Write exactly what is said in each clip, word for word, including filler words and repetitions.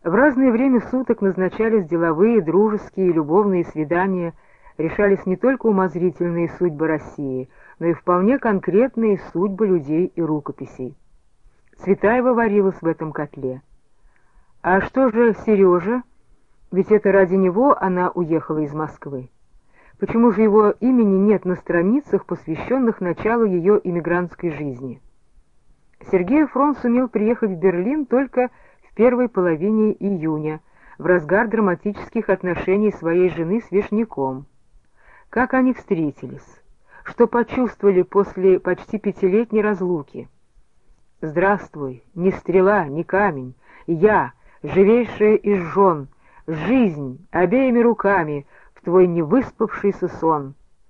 В разное время суток назначались деловые, дружеские и любовные свидания, решались не только умозрительные судьбы России, но и вполне конкретные судьбы людей и рукописей. Цветаева варилась в этом котле. А что же Сережа? Ведь это ради него она уехала из Москвы. Почему же его имени нет на страницах, посвященных началу ее эмигрантской жизни? Сергей Эфрон сумел приехать в Берлин только в первой половине июня, в разгар драматических отношений своей жены с Вишняком. Как они встретились? Что почувствовали после почти пятилетней разлуки? «Здравствуй, ни стрела, ни камень, я, живейшая из жен, жизнь обеими руками в твой невыспавшийся сон».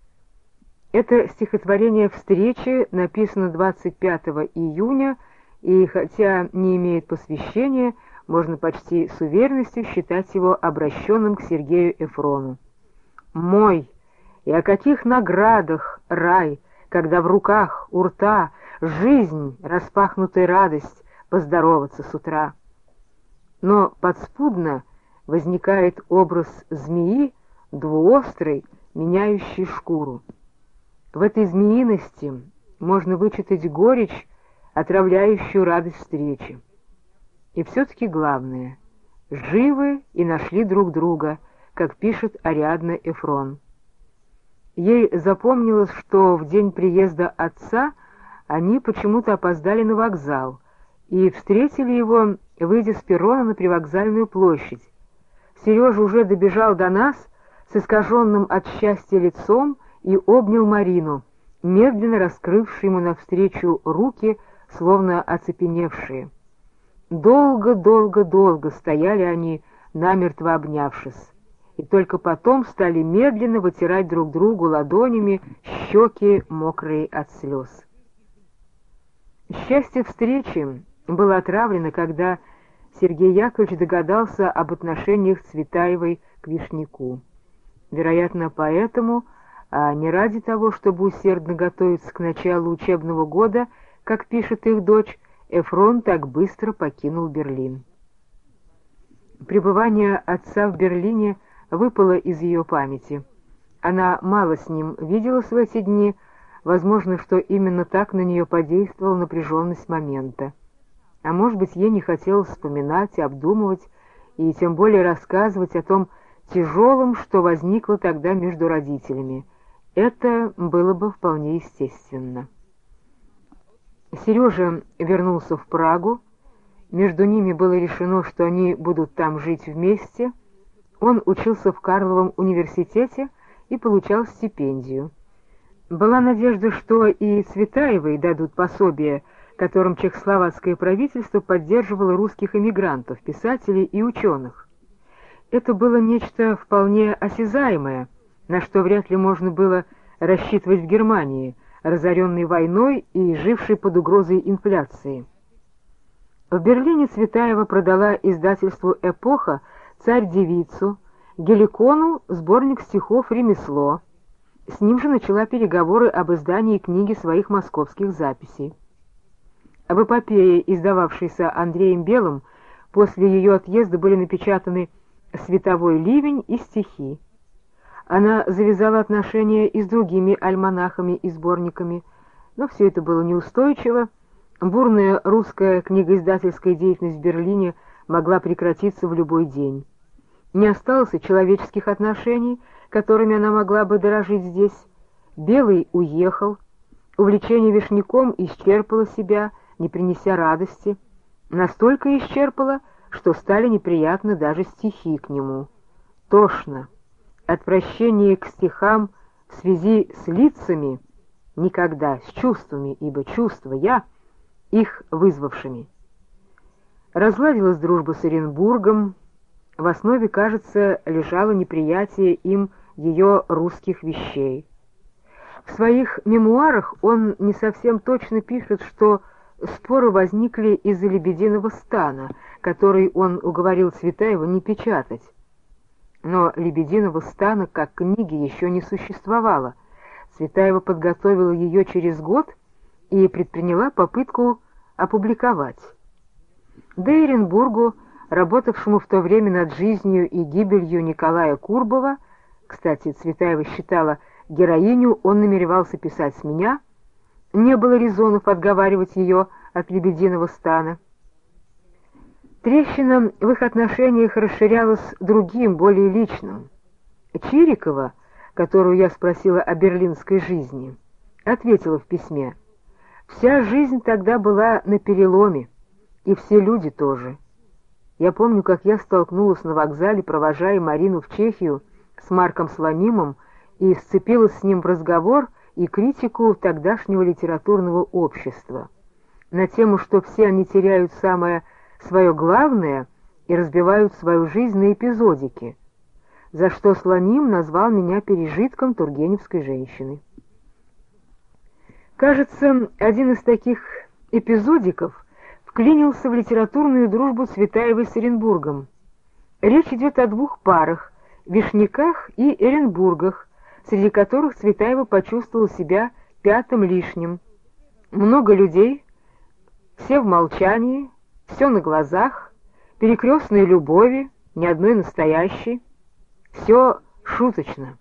Это стихотворение «Встречи» написано двадцать пятого июня, и хотя не имеет посвящения, можно почти с уверенностью считать его обращенным к Сергею Эфрону. «Мой, и о каких наградах рай, когда в руках у рта жизнь, распахнутая радость, поздороваться с утра». Но подспудно возникает образ змеи, двуострой, меняющей шкуру. В этой змеиности можно вычитать горечь, отравляющую радость встречи. И все-таки главное — живы и нашли друг друга, как пишет Ариадна Эфрон. Ей запомнилось, что в день приезда отца они почему-то опоздали на вокзал и встретили его, выйдя с перрона на привокзальную площадь. Сережа уже добежал до нас с искаженным от счастья лицом и обнял Марину, медленно раскрывшую ему навстречу руки, словно оцепеневшие. Долго-долго-долго стояли они, намертво обнявшись, и только потом стали медленно вытирать друг другу ладонями щеки, мокрые от слез. Счастье встречи было отравлено, когда Сергей Яковлевич догадался об отношениях Цветаевой к Вишняку. Вероятно, поэтому, а не ради того, чтобы усердно готовиться к началу учебного года, как пишет их дочь, Эфрон так быстро покинул Берлин. Пребывание отца в Берлине выпало из ее памяти. Она мало с ним виделась в эти дни, возможно, что именно так на нее подействовала напряженность момента. А может быть, ей не хотелось вспоминать, обдумывать и тем более рассказывать о том тяжелом, что возникло тогда между родителями. Это было бы вполне естественно. Сережа вернулся в Прагу, между ними было решено, что они будут там жить вместе. Он учился в Карловом университете и получал стипендию. Была надежда, что и Цветаевой дадут пособие, которым чехословацкое правительство поддерживало русских эмигрантов, писателей и ученых. Это было нечто вполне осязаемое, на что вряд ли можно было рассчитывать в Германии, разоренной войной и жившей под угрозой инфляции. В Берлине Цветаева продала издательству «Эпоха» «Царь-девицу», Геликону сборник стихов «Ремесло». С ним же начала переговоры об издании книги своих московских записей. Об эпопее, издававшейся Андреем Белым, после ее отъезда были напечатаны «Световой ливень» и стихи. Она завязала отношения и с другими альманахами и сборниками, но все это было неустойчиво. Бурная русская книгоиздательская деятельность в Берлине могла прекратиться в любой день. Не осталось и человеческих отношений, которыми она могла бы дорожить здесь. Белый уехал, увлечение Вишняком исчерпало себя, не принеся радости, настолько исчерпало, что стали неприятны даже стихи к нему. Тошно. Отвращение к стихам в связи с лицами, никогда с чувствами, ибо чувства я, их вызвавшими. Разладилась дружба с Оренбургом, в основе, кажется, лежало неприятие им ее русских вещей. В своих мемуарах он не совсем точно пишет, что споры возникли из-за «Лебединого стана», который он уговорил Цветаеву не печатать. Но «Лебединого стана» как книги еще не существовало. Цветаева подготовила ее через год и предприняла попытку опубликовать. Да и Оренбургу работавшему в то время над жизнью и гибелью Николая Курбова, кстати, Цветаева считала, героиню он намеревался писать с меня, не было резонов отговаривать ее от «Лебединого стана». Трещина в их отношениях расширялась другим, более личным. Чирикова, которую я спросила о берлинской жизни, ответила в письме: «Вся жизнь тогда была на переломе, и все люди тоже. Я помню, как я столкнулась на вокзале, провожая Марину в Чехию с Марком Слонимом, и сцепилась с ним в разговор и критику тогдашнего литературного общества на тему, что все они теряют самое свое главное и разбивают свою жизнь на эпизодики, за что Слоним назвал меня пережитком тургеневской женщины». Кажется, один из таких эпизодиков вклинился в литературную дружбу Цветаевой с Эренбургом. Речь идет о двух парах — Вишняках и Эренбургах, среди которых Цветаева почувствовала себя пятым лишним. Много людей, все в молчании, все на глазах, перекрестные любови, ни одной настоящей, все шуточно.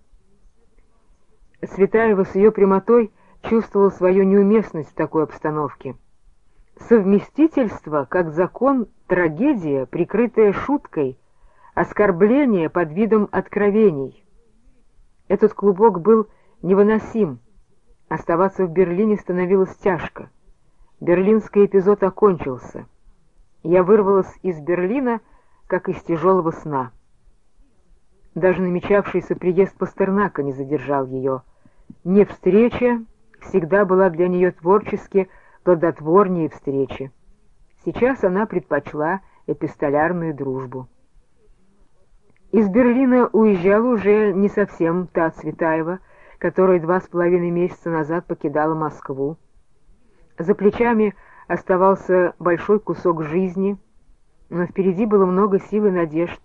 Цветаева с ее прямотой чувствовала свою неуместность в такой обстановке. Совместительство, как закон, трагедия, прикрытая шуткой, оскорбление под видом откровений. Этот клубок был невыносим. Оставаться в Берлине становилось тяжко. Берлинский эпизод окончился. Я вырвалась из Берлина, как из тяжелого сна. Даже намечавшийся приезд Пастернака не задержал ее. Не встреча всегда была для нее творчески плодотворнее встречи. Сейчас она предпочла эпистолярную дружбу. Из Берлина уезжала уже не совсем та Цветаева, которая два с половиной месяца назад покидала Москву. За плечами оставался большой кусок жизни, но впереди было много сил и надежд.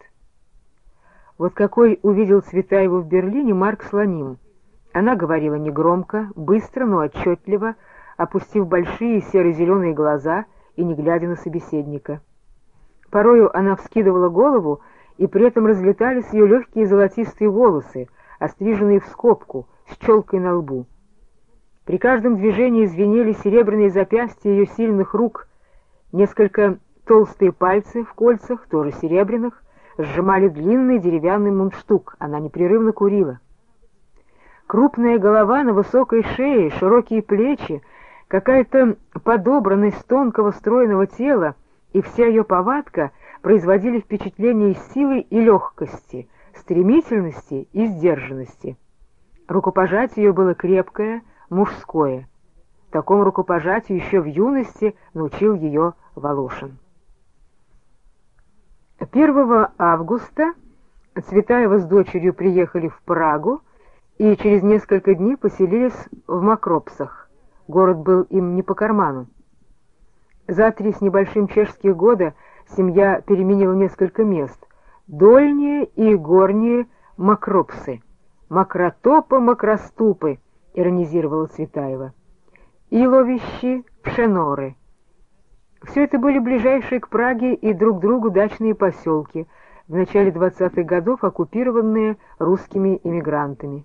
Вот какой увидел Цветаеву в Берлине Марк Слоним. Она говорила негромко, быстро, но отчетливо, опустив большие серо-зеленые глаза и не глядя на собеседника. Порою она вскидывала голову, и при этом разлетались ее легкие золотистые волосы, остриженные в скобку, с челкой на лбу. При каждом движении звенели серебряные запястья ее сильных рук, несколько толстые пальцы в кольцах, тоже серебряных, сжимали длинный деревянный мундштук, она непрерывно курила. Крупная голова на высокой шее, широкие плечи, какая-то подобранность тонкого стройного тела и вся ее повадка производили впечатление силы и легкости, стремительности и сдержанности. Рукопожатие ее было крепкое, мужское. Такому рукопожатию еще в юности научил ее Волошин. первого августа Цветаева с дочерью приехали в Прагу и через несколько дней поселились в Макропсах. Город был им не по карману. За три с небольшим чешских года семья переменила несколько мест. Дольние и горние Макропсы. Макротопы, макроступы, иронизировала Цветаева. Иловищи, Пшеноры. Все это были ближайшие к Праге и друг другу дачные поселки, в начале двадцатых годов оккупированные русскими эмигрантами.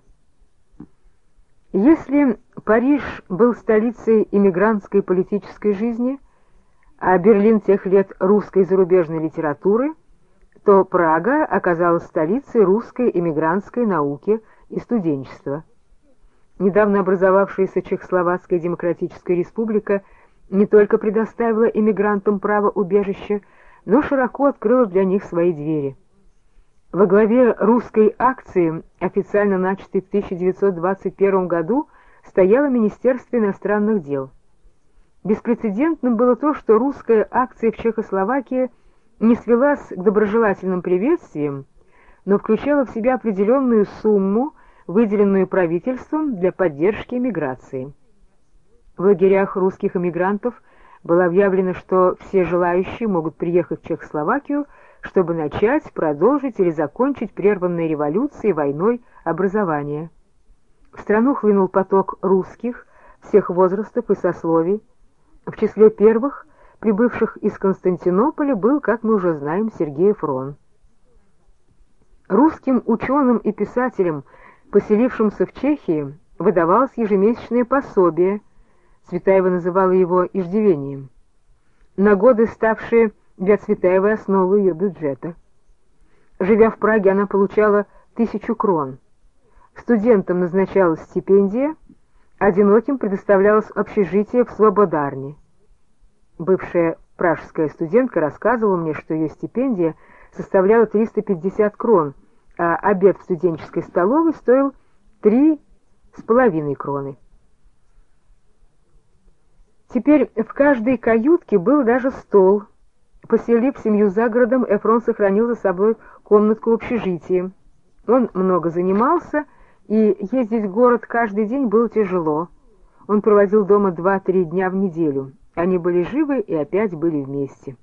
Если Париж был столицей эмигрантской политической жизни, а Берлин тех лет русской зарубежной литературы, то Прага оказалась столицей русской эмигрантской науки и студенчества. Недавно образовавшаяся Чехословацкая демократическая республика не только предоставила эмигрантам право убежища, но широко открыла для них свои двери. Во главе русской акции, официально начатой в тысяча девятьсот двадцать первом году, стояло Министерство иностранных дел. Беспрецедентным было то, что русская акция в Чехословакии не свелась к доброжелательным приветствиям, но включала в себя определенную сумму, выделенную правительством для поддержки эмиграции. В лагерях русских эмигрантов было объявлено, что все желающие могут приехать в Чехословакию, чтобы начать, продолжить или закончить прерванной революцией, войной, образование. В страну хлынул поток русских всех возрастов и сословий. В числе первых прибывших из Константинополя, был, как мы уже знаем, Сергей Фрон. Русским ученым и писателям, поселившимся в Чехии, выдавалось ежемесячное пособие, Цветаева называла его иждивением, на годы ставшие для Цветаевой основой ее бюджета. Живя в Праге, она получала тысячу крон. Студентам назначалась стипендия, одиноким предоставлялось общежитие в Свободарне. Бывшая пражская студентка рассказывала мне, что ее стипендия составляла триста пятьдесят крон, а обед в студенческой столовой стоил три с половиной кроны. Теперь в каждой каютке был даже стол. Поселив семью за городом, Эфрон сохранил за собой комнатку в общежитии. Он много занимался, и ездить в город каждый день было тяжело. Он проводил дома два-три дня в неделю. Они были живы и опять были вместе.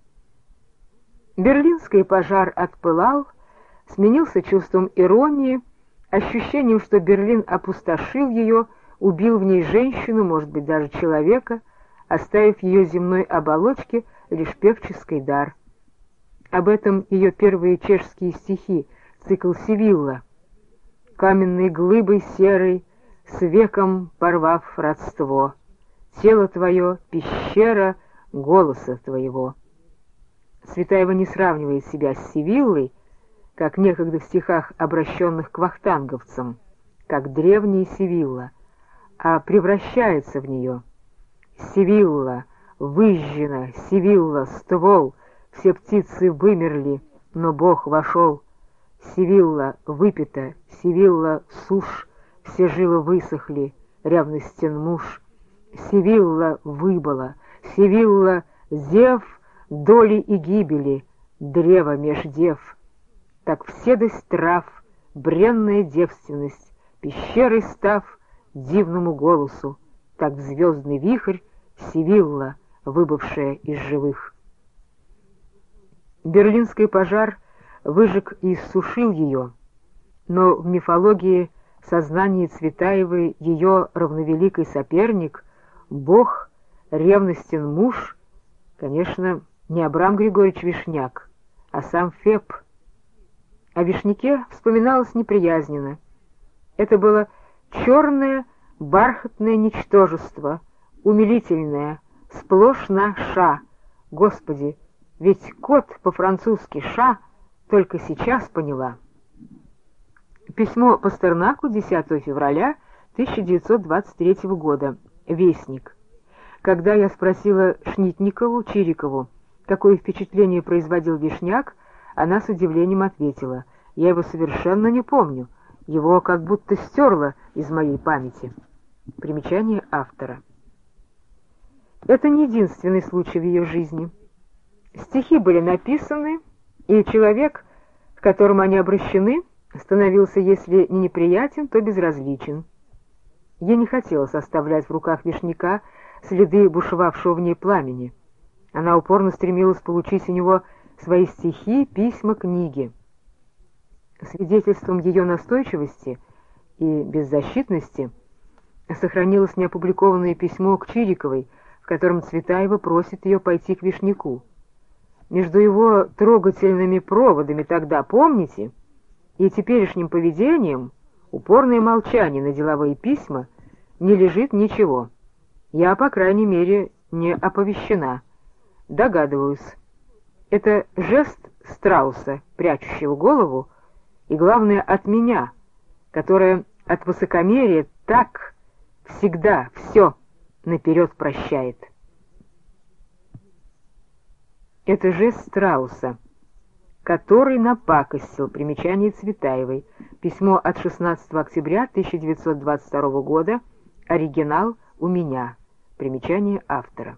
Берлинский пожар отпылал, сменился чувством иронии, ощущением, что Берлин опустошил ее, убил в ней женщину, может быть, даже человека, оставив ее земной оболочке лишь певческий дар. Об этом ее первые чешские стихи, цикл «Севилла». «Каменной глыбой серой, с веком порвав родство, тело твое — пещера голоса твоего». Цветаева не сравнивает себя с Севиллой, как некогда в стихах, обращенных к вахтанговцам, как древняя Севилла, а превращается в нее. Севилла, выжжена, Севилла, ствол, все птицы вымерли, но Бог вошел. Севилла, выпита, Севилла, сушь, все жилы высохли, ревностен муж. Севилла, выбыла, Севилла, зев, доли и гибели, древо меж дев. Так вседость трав, бренная девственность, пещерой став дивному голосу, так звездный вихрь Севилла, выбывшая из живых. Берлинский пожар выжег и иссушил ее, но в мифологии сознания Цветаевой ее равновеликий соперник, Бог, ревностен муж, конечно, не Абрам Григорьевич Вишняк, а сам Феб. О Вишняке вспоминалось неприязненно. Это было черное бархатное ничтожество, умилительное, сплошь на «ша». Господи, ведь кот по-французски «ша» только сейчас поняла. Письмо Пастернаку десятого февраля тысяча девятьсот двадцать третьего года. Вестник. Когда я спросила Шнитникову, Чирикову, какое впечатление производил Вишняк, она с удивлением ответила: «Я его совершенно не помню, его как будто стерло из моей памяти». Примечание автора. Это не единственный случай в ее жизни. Стихи были написаны, и человек, к которому они обращены, становился, если не неприятен, то безразличен. Ей не хотелось оставлять в руках Вишняка следы бушевавшего в ней пламени. Она упорно стремилась получить у него свои стихи, письма, книги. Свидетельством ее настойчивости и беззащитности сохранилось неопубликованное письмо к Чириковой, в котором Цветаева просит ее пойти к Вишняку. Между его трогательными проводами тогда, помните, и теперешним поведением, упорное молчание на деловые письма, не лежит ничего. Я, по крайней мере, не оповещена. Догадываюсь. Это жест страуса, прячущего голову, и, главное, от меня, которая от высокомерия так всегда все наперед прощает. Это жест страуса, который напакостил. Примечание Цветаевой. Письмо от шестнадцатого октября тысяча девятьсот двадцать второго года. Оригинал у меня. Примечание автора.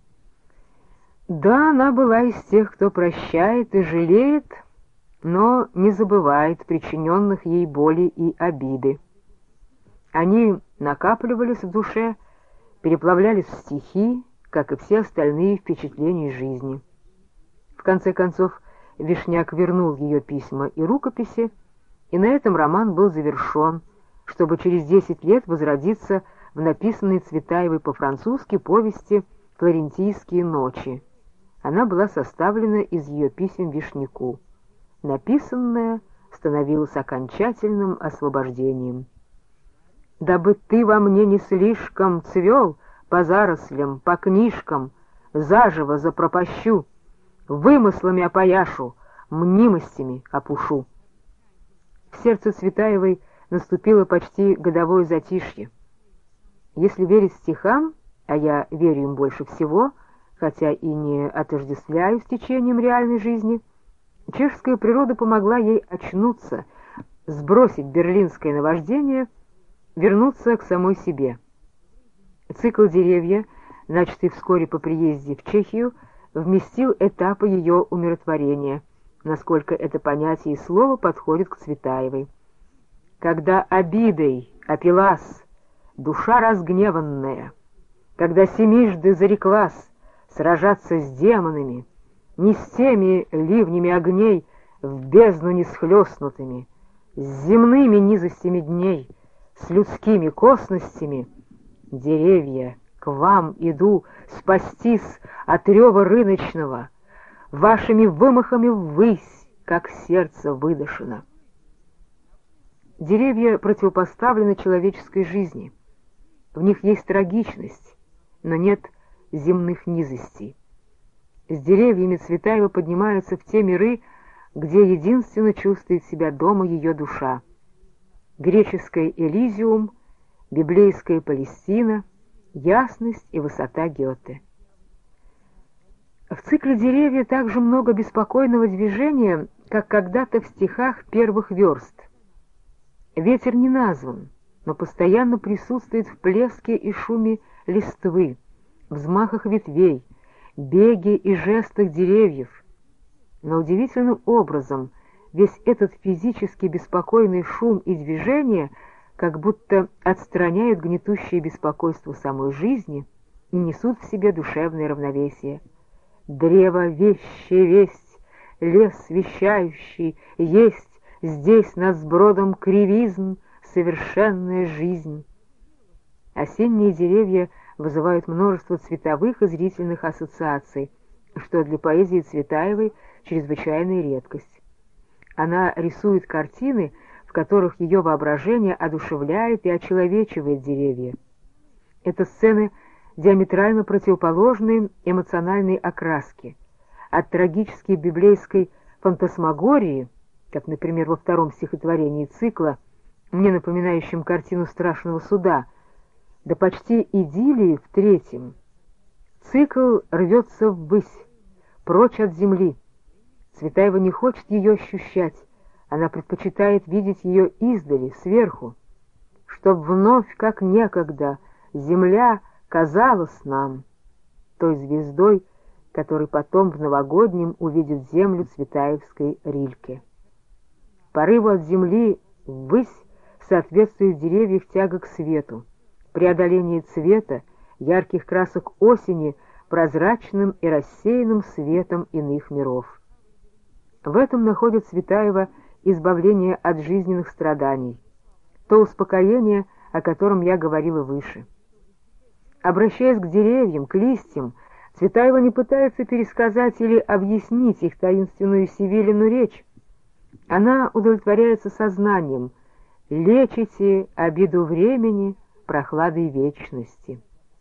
Да, она была из тех, кто прощает и жалеет, но не забывает причиненных ей боли и обиды. Они накапливались в душе, переплавлялись в стихи, как и все остальные впечатления жизни. В конце концов, Вишняк вернул ее письма и рукописи, и на этом роман был завершен, чтобы через десять лет возродиться в написанной Цветаевой по-французски повести «Флорентийские ночи». Она была составлена из ее писем Вишняку. Написанное становилось окончательным освобождением. «Дабы ты во мне не слишком цвел по зарослям, по книжкам, заживо запропащу, вымыслами опояшу, мнимостями опушу». В сердце Цветаевой наступило почти годовое затишье. Если верить стихам, а я верю им больше всего, хотя и не отождествляю с течением реальной жизни, чешская природа помогла ей очнуться, сбросить берлинское наваждение, вернуться к самой себе. Цикл «Деревья», начатый вскоре по приезде в Чехию, вместил этапы ее умиротворения, насколько это понятие и слово подходит к Цветаевой. Когда обидой опилась душа разгневанная, когда семижды зареклась сражаться с демонами, не с теми ливнями огней в бездну не схлестнутыми, с земными низостями дней, с людскими косностями, деревья, к вам иду спастись от рева рыночного, вашими вымахами ввысь, как сердце выдышано. Деревья противопоставлены человеческой жизни. В них есть трагичность, но нет земных низостей. С деревьями Цветаева поднимаются в те миры, где единственно чувствует себя дома ее душа. Греческое Элизиум, библейская Палестина, ясность и высота Гёте. В цикле «Деревья» также много беспокойного движения, как когда-то в стихах первых верст. Ветер не назван, но постоянно присутствует в плеске и шуме листвы, взмахах ветвей, беге и жестах деревьев. Но удивительным образом весь этот физически беспокойный шум и движение как будто отстраняют гнетущее беспокойство самой жизни и несут в себе душевное равновесие. Древо вещее весть, лес вещающий, есть здесь над сбродом кривизн совершенная жизнь. Осенние деревья вызывают множество цветовых и зрительных ассоциаций, что для поэзии Цветаевой чрезвычайная редкость. Она рисует картины, в которых ее воображение одушевляет и очеловечивает деревья. Это сцены диаметрально противоположной эмоциональной окраски, от трагической библейской фантасмагории, как, например, во втором стихотворении цикла, мне напоминающем картину страшного суда, до почти идиллии в третьем. Цикл рвется ввысь, прочь от земли. Цветаева не хочет ее ощущать, она предпочитает видеть ее издали, сверху, чтоб вновь, как некогда, земля казалась нам той звездой, который потом в новогоднем увидит землю цветаевской Рильке. Порыву от земли ввысь соответствует деревьев тяга к свету, преодоление цвета, ярких красок осени прозрачным и рассеянным светом иных миров. В этом находит Цветаева избавление от жизненных страданий, то успокоение, о котором я говорила выше. Обращаясь к деревьям, к листьям, Цветаева не пытается пересказать или объяснить их таинственную Севилину речь. Она удовлетворяется сознанием: лечите обиду времени прохладой вечности.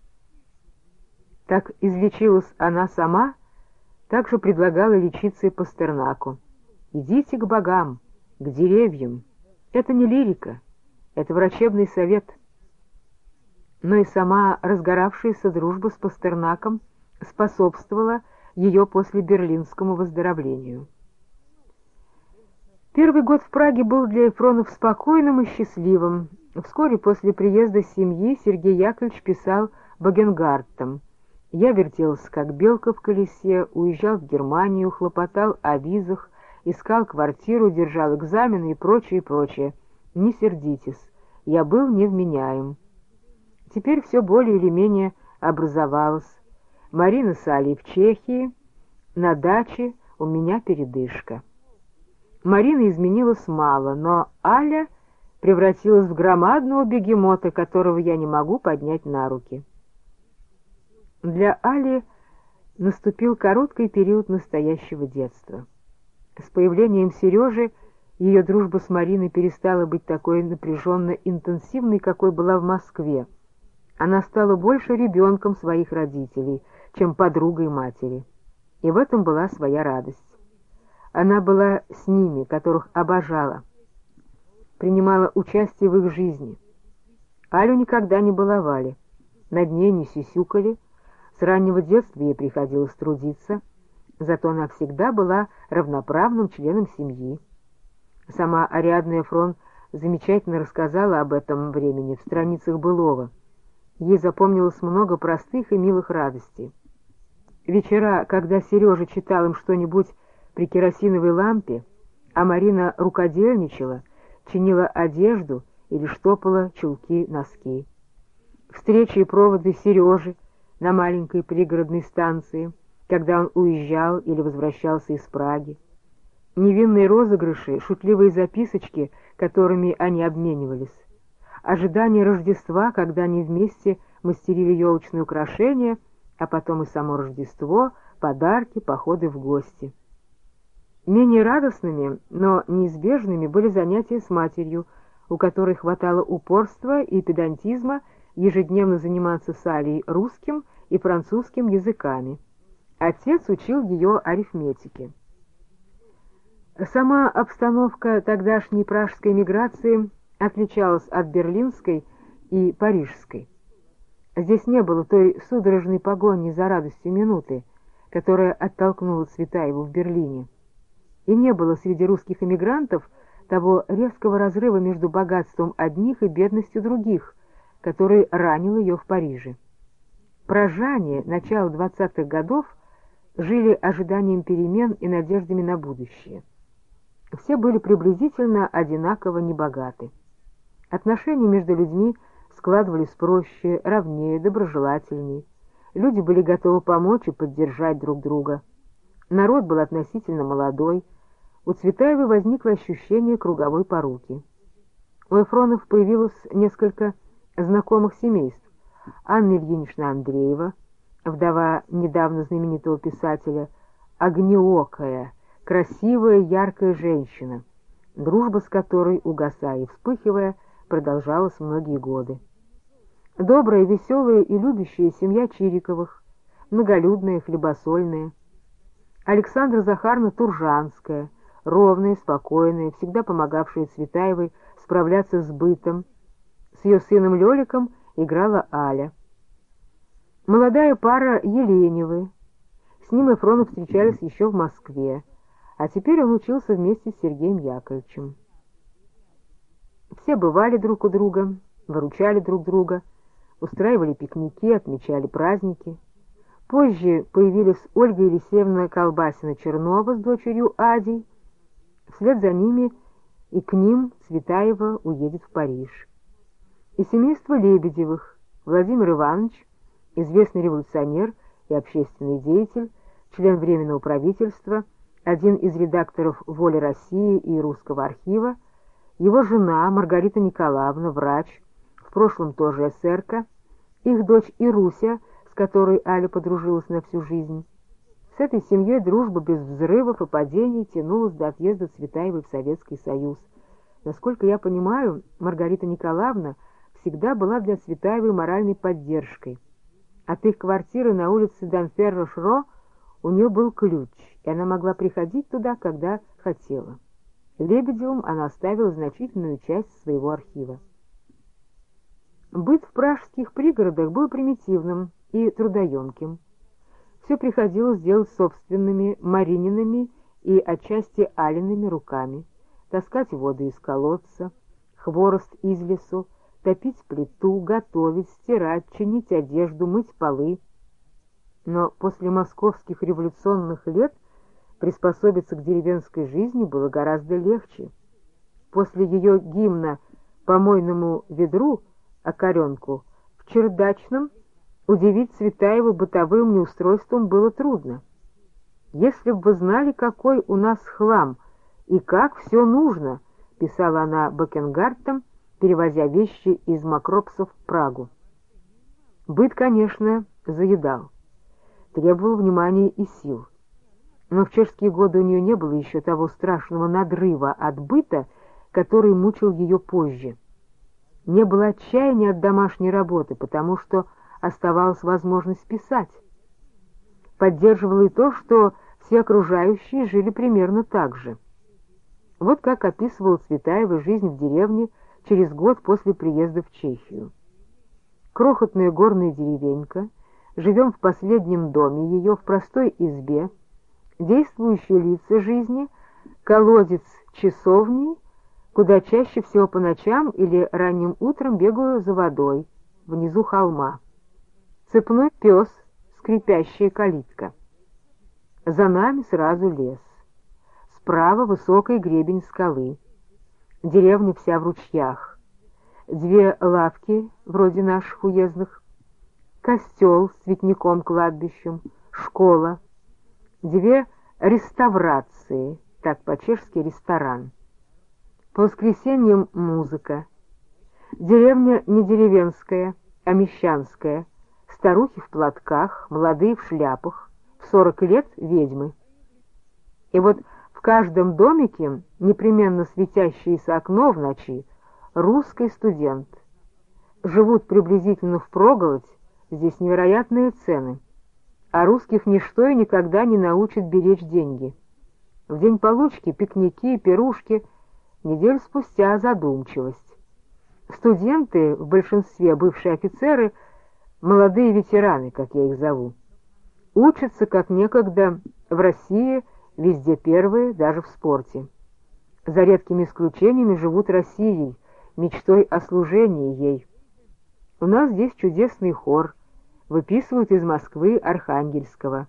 Так излечилась она сама, так же предлагала лечиться и Пастернаку. Идите к богам, к деревьям. Это не лирика, это врачебный совет. Но и сама разгоравшаяся дружба с Пастернаком способствовала ее послеберлинскому выздоровлению. Первый год в Праге был для Эфронов спокойным и счастливым. Вскоре после приезда семьи Сергей Яковлевич писал Багенгардтам: «Я вертелся, как белка в колесе, уезжал в Германию, хлопотал о визах, искал квартиру, держал экзамены и прочее, и прочее. Не сердитесь, я был невменяем. Теперь все более или менее образовалось. Марина с Алей в Чехии, на даче у меня передышка. Марина изменилась мало, но Аля превратилась в громадного бегемота, которого я не могу поднять на руки». Для Али наступил короткий период настоящего детства. С появлением Сережи ее дружба с Мариной перестала быть такой напряженно-интенсивной, какой была в Москве. Она стала больше ребенком своих родителей, чем подругой матери. И в этом была своя радость. Она была с ними, которых обожала, принимала участие в их жизни. Алю никогда не баловали, над ней не сюсюкали, с раннего детства ей приходилось трудиться, зато она всегда была равноправным членом семьи. Сама Ариадна Эфрон замечательно рассказала об этом времени в страницах былого. Ей запомнилось много простых и милых радостей. Вечера, когда Сережа читал им что-нибудь при керосиновой лампе, а Марина рукодельничала, чинила одежду или штопала чулки-носки. Встречи и проводы Сережи на маленькой пригородной станции, когда он уезжал или возвращался из Праги. Невинные розыгрыши, шутливые записочки, которыми они обменивались. Ожидание Рождества, когда они вместе мастерили елочные украшения, а потом и само Рождество, подарки, походы в гости. Менее радостными, но неизбежными были занятия с матерью, у которой хватало упорства и педантизма ежедневно заниматься с Алей русским и французским языками. Отец учил ее арифметике. Сама обстановка тогдашней пражской миграции отличалась от берлинской и парижской. Здесь не было той судорожной погони за радостью минуты, которая оттолкнула Цветаеву в Берлине. И не было среди русских эмигрантов того резкого разрыва между богатством одних и бедностью других, который ранил ее в Париже. Пражане начала двадцатых годов жили ожиданием перемен и надеждами на будущее. Все были приблизительно одинаково небогаты. Отношения между людьми складывались проще, ровнее, доброжелательней. Люди были готовы помочь и поддержать друг друга. Народ был относительно молодой. У Цветаевой возникло ощущение круговой поруки. У Эфронов появилось несколько знакомых семейств. Анна Ильинична Андреева, вдова недавно знаменитого писателя, огнеокая, красивая, яркая женщина, дружба с которой, угасая и вспыхивая, продолжалась многие годы. Добрая, веселая и любящая семья Чириковых, многолюдная, хлебосольная. Александра Захаровна Туржанская, ровная, спокойная, всегда помогавшая Цветаевой справляться с бытом. С ее сыном Леликом играла Аля. Молодая пара Еленевы. С ним Эфроны встречались еще в Москве, а теперь он учился вместе с Сергеем Яковлевичем. Все бывали друг у друга, выручали друг друга, устраивали пикники, отмечали праздники. Позже появились Ольга Елисеевна Колбасина-Чернова с дочерью Адей. Вслед за ними и к ним Цветаева уедет в Париж. И семейство Лебедевых, Владимир Иванович, известный революционер и общественный деятель, член Временного правительства, один из редакторов «Воли России» и Русского архива, его жена Маргарита Николаевна, врач, в прошлом тоже эсерка, их дочь Ируся, с которой Аля подружилась на всю жизнь. С этой семьей дружба без взрывов и падений тянулась до отъезда Цветаевой в Советский Союз. Насколько я понимаю, Маргарита Николаевна всегда была для Цветаевой моральной поддержкой. От их квартиры на улице Данферро-Шро у нее был ключ, и она могла приходить туда, когда хотела. Лебедевым она оставила значительную часть своего архива. Быт в пражских пригородах был примитивным и трудоемким. Все приходилось делать собственными Мариниными и отчасти Алиными руками, таскать воду из колодца, хворост из лесу, топить плиту, готовить, стирать, чинить одежду, мыть полы. Но после московских революционных лет приспособиться к деревенской жизни было гораздо легче. После ее гимна «Помойному ведру» Окаренку в Чердачном удивить Цветаеву бытовым неустройством было трудно. «Если бы вы знали, какой у нас хлам и как все нужно», — писала она бакенгардтам, перевозя вещи из Макропсов в Прагу. Быт, конечно, заедал. требовал внимания и сил. Но в чешские годы у нее не было еще того страшного надрыва от быта, который мучил ее позже. Не было отчаяния от домашней работы, потому что оставалась возможность писать. Поддерживало и то, что все окружающие жили примерно так же. Вот как описывала Цветаева жизнь в деревне через год после приезда в Чехию. Крохотная горная деревенька, живем в последнем доме ее, в простой избе, действующие лица жизни, колодец часовни, куда чаще всего по ночам или ранним утром бегаю за водой, внизу холма. Цепной пес, скрипящая калитка. За нами сразу лес. Справа высокий гребень скалы. Деревня вся в ручьях. Две лавки, вроде наших уездных. Костел с цветником-кладбищем. Школа. Две реставрации, так по-чешски ресторан. По воскресеньям музыка. Деревня не деревенская, а мещанская. Старухи в платках, молодые в шляпах. В сорок лет ведьмы. И вот в каждом домике, непременно светящееся окно в ночи, русский студент. Живут приблизительно впроголодь, здесь невероятные цены. А русских ничто и никогда не научит беречь деньги. В день получки пикники, пирушки, неделю спустя задумчивость. Студенты, в большинстве бывшие офицеры, молодые ветераны, как я их зову, учатся, как некогда, в России, везде первые, даже в спорте. За редкими исключениями живут Россией, мечтой о служении ей. У нас здесь чудесный хор, выписывают из Москвы Архангельского.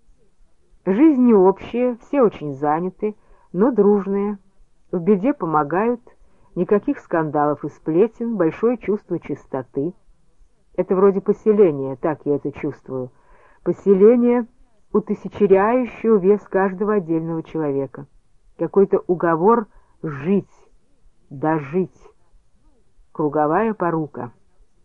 Жизнь не общая, все очень заняты, но дружная. В беде помогают, никаких скандалов и сплетен, большое чувство чистоты. Это вроде поселения, так я это чувствую. Поселение, утысячеряющее вес каждого отдельного человека. Какой-то уговор жить, дожить. Круговая порука.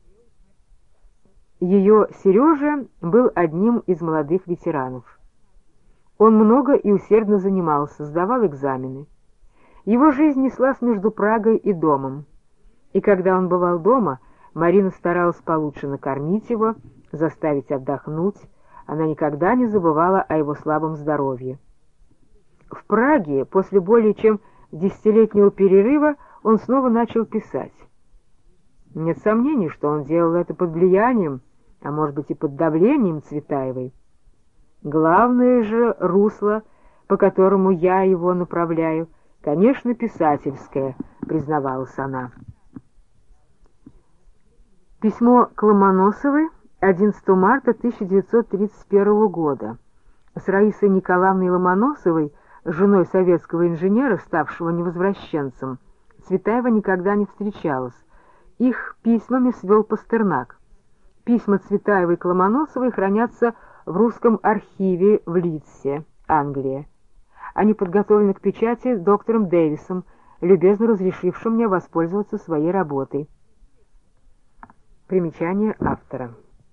Ее Сережа был одним из молодых ветеранов. Он много и усердно занимался, сдавал экзамены. Его жизнь неслась между Прагой и домом. И когда он бывал дома, Марина старалась получше накормить его, заставить отдохнуть. Она никогда не забывала о его слабом здоровье. В Праге, после более чем десятилетнего перерыва, он снова начал писать. Нет сомнений, что он делал это под влиянием, а может быть и под давлением Цветаевой. Главное же русло, по которому я его направляю, конечно, писательское, признавалась она. Письмо к Ломоносовой одиннадцатого марта тысяча девятьсот тридцать первого года. С Раисой Николаевной Ломоносовой, женой советского инженера, ставшего невозвращенцем, Цветаева никогда не встречалась. Их письмами свел Пастернак. Письма Цветаевой к Ломоносовой хранятся в русском архиве в Лидсе, Англия. Они подготовлены к печати доктором Дэвисом, любезно разрешившим мне воспользоваться своей работой. Примечание автора.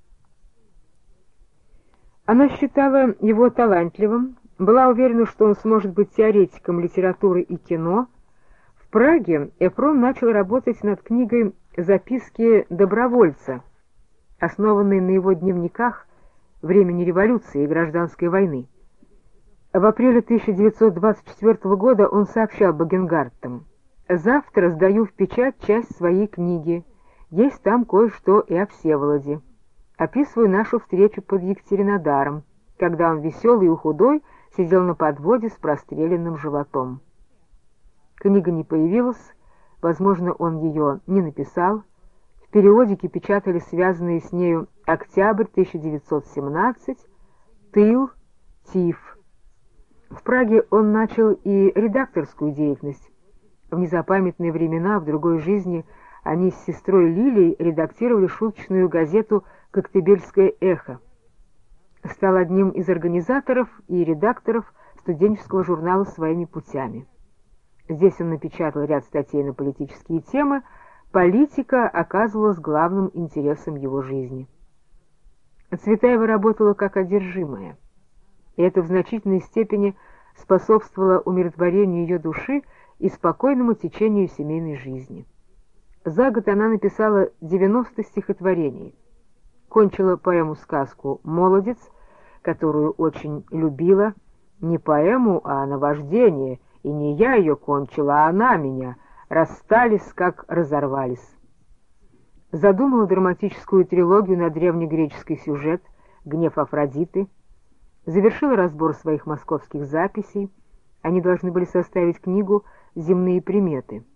Она считала его талантливым, была уверена, что он сможет быть теоретиком литературы и кино. В Праге Эфрон начал работать над книгой «Записки добровольца», основанной на его дневниках времени революции и гражданской войны. В апреле тысяча девятьсот двадцать четвёртого года он сообщал Багенгардтам: «Завтра сдаю в печать часть своей книги. Есть там кое-что и о Всеволоде. Описываю нашу встречу под Екатеринодаром, когда он веселый и худой сидел на подводе с простреленным животом». Книга не появилась, возможно, он ее не написал. В периодике печатали связанные с нею «Октябрь тысяча девятьсот семнадцать», «Тыл», «Тиф». В Праге он начал и редакторскую деятельность. В незапамятные времена, в другой жизни, они с сестрой Лилией редактировали шуточную газету «Коктебельское эхо». Стал одним из организаторов и редакторов студенческого журнала «Своими путями». Здесь он напечатал ряд статей на политические темы. Политика оказывалась главным интересом его жизни. Цветаева работала как одержимая, и это в значительной степени способствовало умиротворению ее души и спокойному течению семейной жизни. За год она написала девяносто стихотворений, кончила поэму-сказку «Молодец», которую очень любила, не поэму, а наваждение, и не я ее кончила, а она меня, расстались, как разорвались. Задумала драматическую трилогию на древнегреческий сюжет «Гнев Афродиты», завершила разбор своих московских записей, они должны были составить книгу «Земные приметы».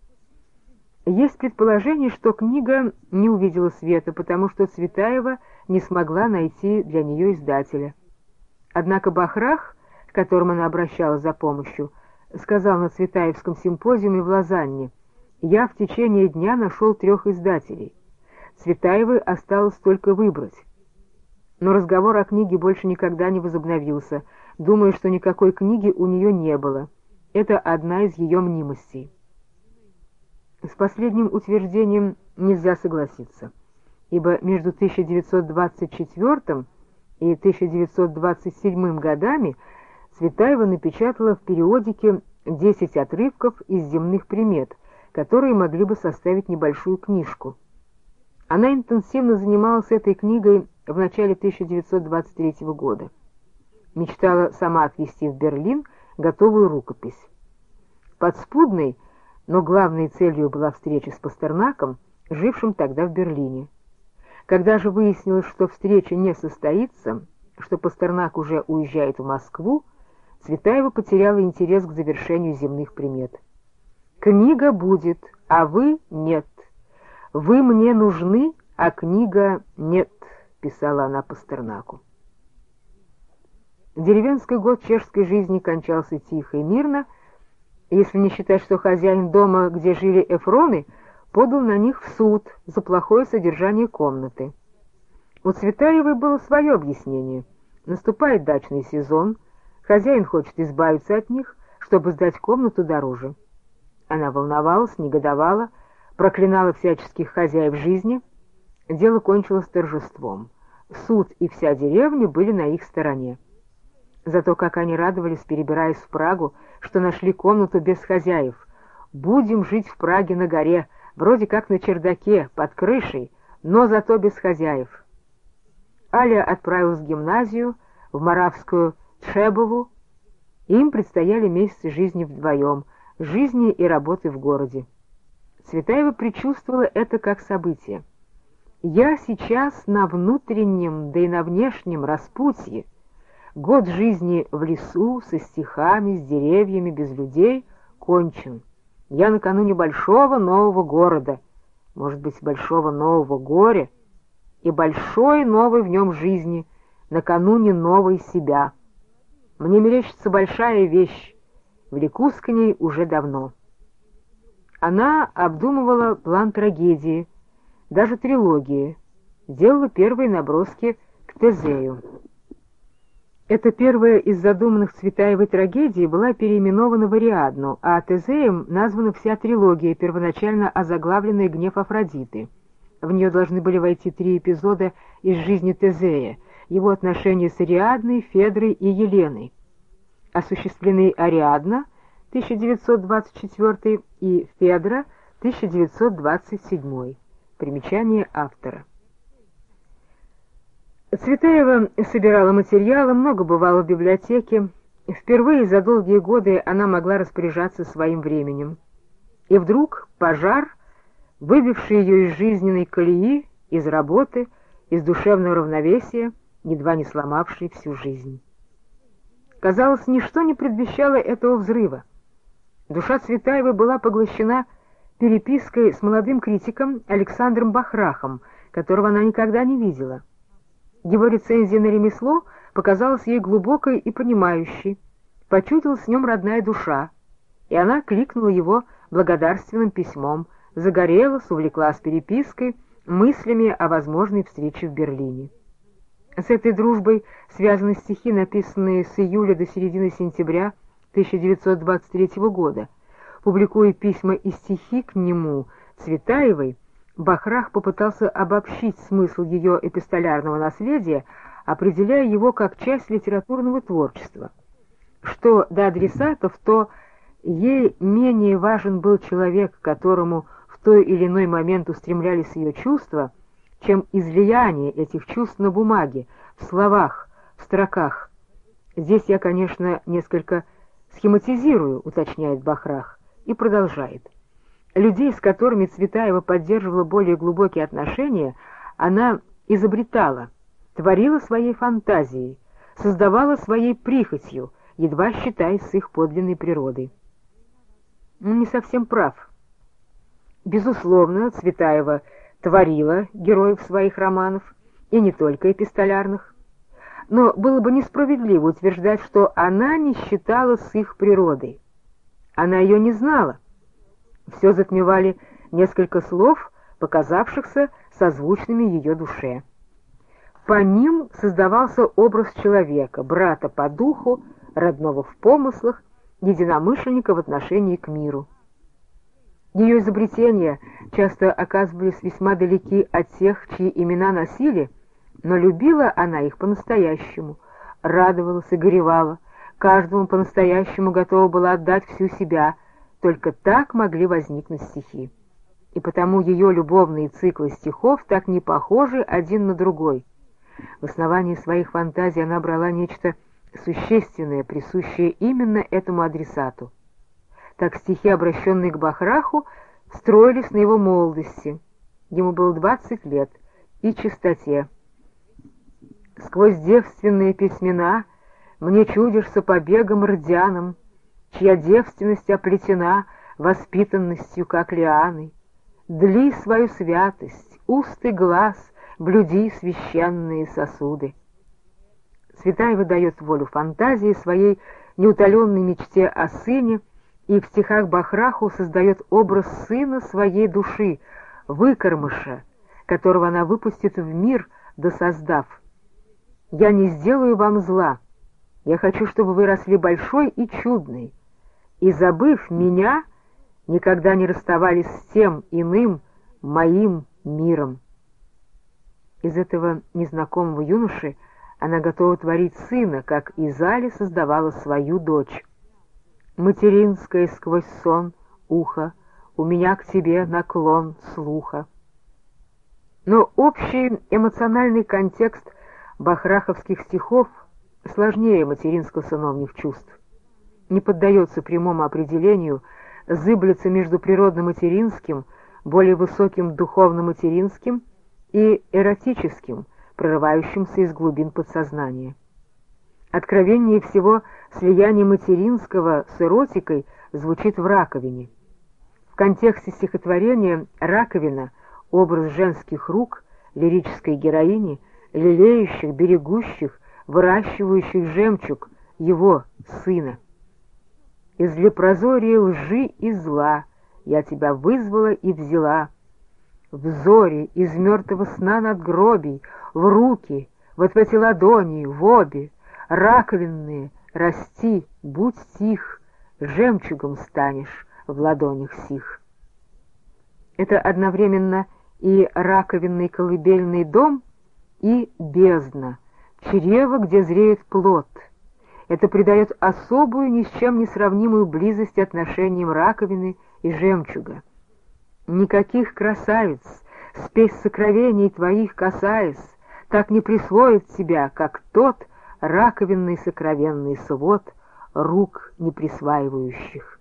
Есть предположение, что книга не увидела света, потому что Цветаева не смогла найти для нее издателя. Однако Бахрах, к которому она обращалась за помощью, сказал на Цветаевском симпозиуме в Лозанне: «Я в течение дня нашел трех издателей. Цветаевой осталось только выбрать». Но разговор о книге больше никогда не возобновился, думая, что никакой книги у нее не было. Это одна из ее мнимостей. С последним утверждением нельзя согласиться, ибо между тысяча девятьсот двадцать четвёртым и тысяча девятьсот двадцать седьмым годами Цветаева напечатала в периодике десять отрывков из земных примет, которые могли бы составить небольшую книжку. Она интенсивно занималась этой книгой в начале тысяча девятьсот двадцать третьего года. Мечтала сама отвезти в Берлин готовую рукопись. Подспудной, но главной целью была встреча с Пастернаком, жившим тогда в Берлине. Когда же выяснилось, что встреча не состоится, что Пастернак уже уезжает в Москву, Цветаева потеряла интерес к завершению земных примет. «Книга будет, а вы нет. Вы мне нужны, а книга нет», — писала она Пастернаку. Деревенский год чешской жизни кончался тихо и мирно, если не считать, что хозяин дома, где жили Эфроны, подал на них в суд за плохое содержание комнаты. У Цветаевой было свое объяснение. Наступает дачный сезон, хозяин хочет избавиться от них, чтобы сдать комнату дороже. Она волновалась, негодовала, проклинала всяческих хозяев жизни. Дело кончилось торжеством. Суд и вся деревня были на их стороне. Зато как они радовались, перебираясь в Прагу, что нашли комнату без хозяев. «Будем жить в Праге на горе, вроде как на чердаке, под крышей, но зато без хозяев». Аля отправилась в гимназию, в Моравскую Тшебову, и им предстояли месяцы жизни вдвоем, жизни и работы в городе. Цветаева предчувствовала это как событие. «Я сейчас на внутреннем, да и на внешнем распутье. Год жизни в лесу, со стихами, с деревьями, без людей кончен. Я накануне большого нового города, может быть, большого нового горя, и большой новой в нем жизни, накануне новой себя. Мне мерещится большая вещь, влекусь к ней уже давно». Она обдумывала план трагедии, даже трилогии, делала первые наброски к Тезею. Эта первая из задуманных Цветаевой трагедий была переименована в Ариадну, а Тезеем названа вся трилогия, первоначально озаглавленная «Гнев Афродиты». В нее должны были войти три эпизода из жизни Тезея, его отношения с Ариадной, Федрой и Еленой. Осуществлены Ариадна, тысяча девятьсот двадцать четвёртый, и Федра, тысяча девятьсот двадцать седьмой. Примечание автора. Цветаева собирала материалы, много бывала в библиотеке. Впервые за долгие годы она могла распоряжаться своим временем. И вдруг пожар, выбивший ее из жизненной колеи, из работы, из душевного равновесия, едва не сломавший всю жизнь. Казалось, ничто не предвещало этого взрыва. Душа Цветаевой была поглощена перепиской с молодым критиком Александром Бахрахом, которого она никогда не видела. Его рецензия на ремесло показалась ей глубокой и понимающей, почудилась в нем родная душа, и она кликнула его благодарственным письмом, загорелась, увлеклась перепиской, мыслями о возможной встрече в Берлине. С этой дружбой связаны стихи, написанные с июля до середины сентября тысяча девятьсот двадцать третьего года. Публикуя письма и стихи к нему, Цветаевой, Бахрах попытался обобщить смысл ее эпистолярного наследия, определяя его как часть литературного творчества. Что до адресатов, то ей менее важен был человек, к которому в той или иной момент устремлялись ее чувства, чем излияние этих чувств на бумаге, в словах, в строках. Здесь я, конечно, несколько схематизирую, уточняет Бахрах, и продолжает. Людей, с которыми Цветаева поддерживала более глубокие отношения, она изобретала, творила своей фантазией, создавала своей прихотью, едва считаясь с их подлинной природой. Он не совсем прав. Безусловно, Цветаева творила героев своих романов, и не только эпистолярных, но было бы несправедливо утверждать, что она не считала с их природой. Она ее не знала. Все затмевали несколько слов, показавшихся созвучными ее душе. По ним создавался образ человека, брата по духу, родного в помыслах, единомышленника в отношении к миру. Ее изобретения часто оказывались весьма далеки от тех, чьи имена носили, но любила она их по-настоящему, радовалась и горевала, каждому по-настоящему готова была отдать всю себя. Только так могли возникнуть стихи. И потому ее любовные циклы стихов так не похожи один на другой. В основании своих фантазий она брала нечто существенное, присущее именно этому адресату. Так стихи, обращенные к Бахраху, строились на его молодости. Ему было двадцать лет, и чистоте. Сквозь девственные письмена мне чудишься побегом рдяным, чья девственность оплетена воспитанностью, как лианы. Дли свою святость, уст и глаз, блюди священные сосуды. Цветаева дает волю фантазии, своей неутоленной мечте о сыне, и в стихах Бахраху создает образ сына своей души, выкормыша, которого она выпустит в мир, досоздав. «Я не сделаю вам зла. Я хочу, чтобы вы росли большой и чудной, и, забыв меня, никогда не расставались с тем иным моим миром». Из этого незнакомого юноши она готова творить сына, как Изали создавала свою дочь. «Материнское сквозь сон ухо, у меня к тебе наклон слуха». Но общий эмоциональный контекст бахраховских стихов сложнее материнско-сыновних чувств. Не поддается прямому определению, зыблется между природно-материнским, более высоким духовно-материнским и эротическим, прорывающимся из глубин подсознания. Откровеннее всего слияние материнского с эротикой звучит в «Раковине». В контексте стихотворения «Раковина» — образ женских рук, лирической героини, лелеющих, берегущих, выращивающих жемчуг, его, сына. «Из лепрозория лжи и зла я тебя вызвала и взяла. В зоре из мертвого сна надгробий, в руки, вот в эти ладони, в обе, раковинные, расти, будь тих, жемчугом станешь в ладонях сих». Это одновременно и раковинный колыбельный дом, и бездна, чрево, где зреет плод. Это придает особую, ни с чем не сравнимую близость отношениям раковины и жемчуга. Никаких красавиц, спесь сокровений твоих касаясь, так не присвоит тебя, как тот раковинный сокровенный свод рук не присваивающих.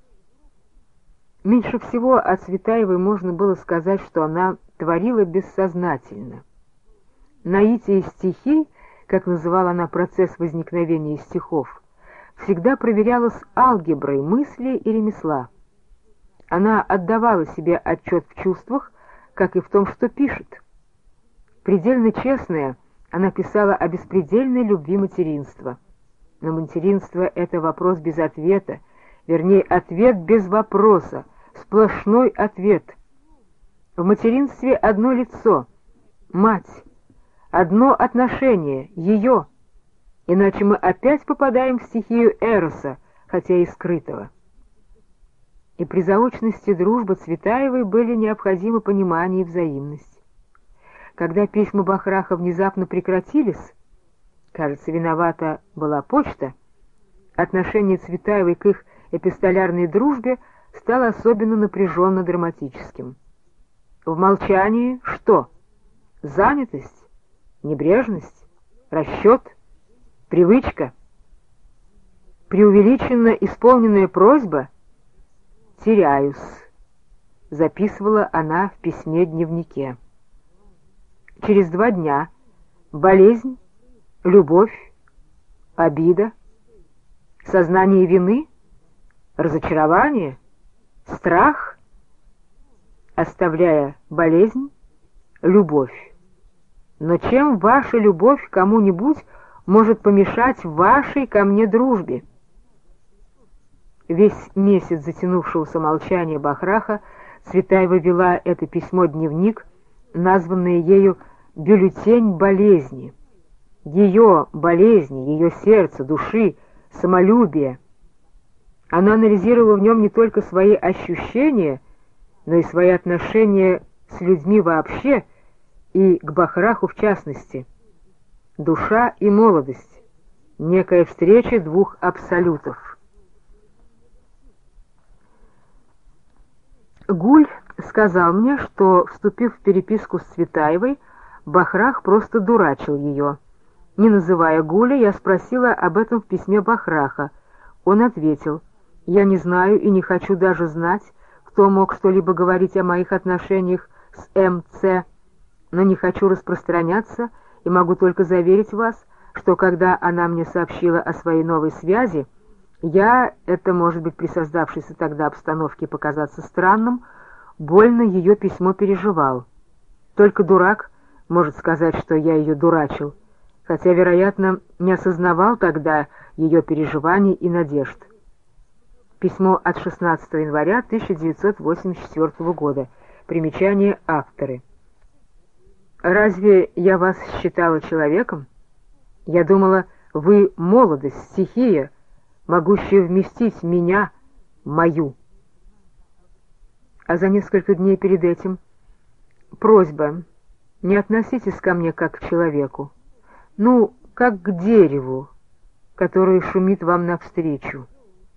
Меньше всего о Цветаевой можно было сказать, что она творила бессознательно. Наитие стихий, как называла она процесс возникновения стихов, всегда проверялось алгеброй мысли и ремесла. Она отдавала себе отчет в чувствах, как и в том, что пишет. Предельно честная, она писала о беспредельной любви материнства. Но материнство — это вопрос без ответа, вернее, ответ без вопроса, сплошной ответ. В материнстве одно лицо — мать, одно отношение — ее, иначе мы опять попадаем в стихию Эроса, хотя и скрытого. и при заочности дружбы Цветаевой были необходимы понимание и взаимность. Когда письма Бахраха внезапно прекратились, кажется, виновата была почта, отношение Цветаевой к их эпистолярной дружбе стало особенно напряженно-драматическим. В молчании что? Занятость? Небрежность? Расчет? Привычка? Преувеличенно исполненная просьба? «Теряюсь», — записывала она в письме-дневнике. Через два дня болезнь, любовь, обида, сознание вины, разочарование, страх, оставляя болезнь, любовь. Но чем ваша любовь к кому-нибудь может помешать вашей ко мне дружбе? Весь месяц затянувшегося молчания Бахраха Цветаева вела это письмо-дневник, названное ею «Бюллетень болезни». Ее болезни, ее сердца, души, самолюбия. Она анализировала в нем не только свои ощущения, но и свои отношения с людьми вообще и к Бахраху в частности. Душа и молодость, некая встреча двух абсолютов. Гуль сказал мне, что, вступив в переписку с Цветаевой, Бахрах просто дурачил ее. Не называя Гуля, я спросила об этом в письме Бахраха. Он ответил: «Я не знаю и не хочу даже знать, кто мог что-либо говорить о моих отношениях с эм цэ, но не хочу распространяться и могу только заверить вас, что когда она мне сообщила о своей новой связи, я, это может быть при создавшейся тогда обстановке показаться странным, больно ее письмо переживал. Только дурак может сказать, что я ее дурачил, хотя, вероятно, не осознавал тогда ее переживаний и надежд». Письмо от шестнадцатого января тысяча девятьсот восемьдесят четвёртого года. Примечание авторы. «Разве я вас считала человеком? Я думала, вы молодость, стихия, могущая вместить меня, мою». А за несколько дней перед этим: «Просьба, не относитесь ко мне как к человеку, ну, как к дереву, которое шумит вам навстречу».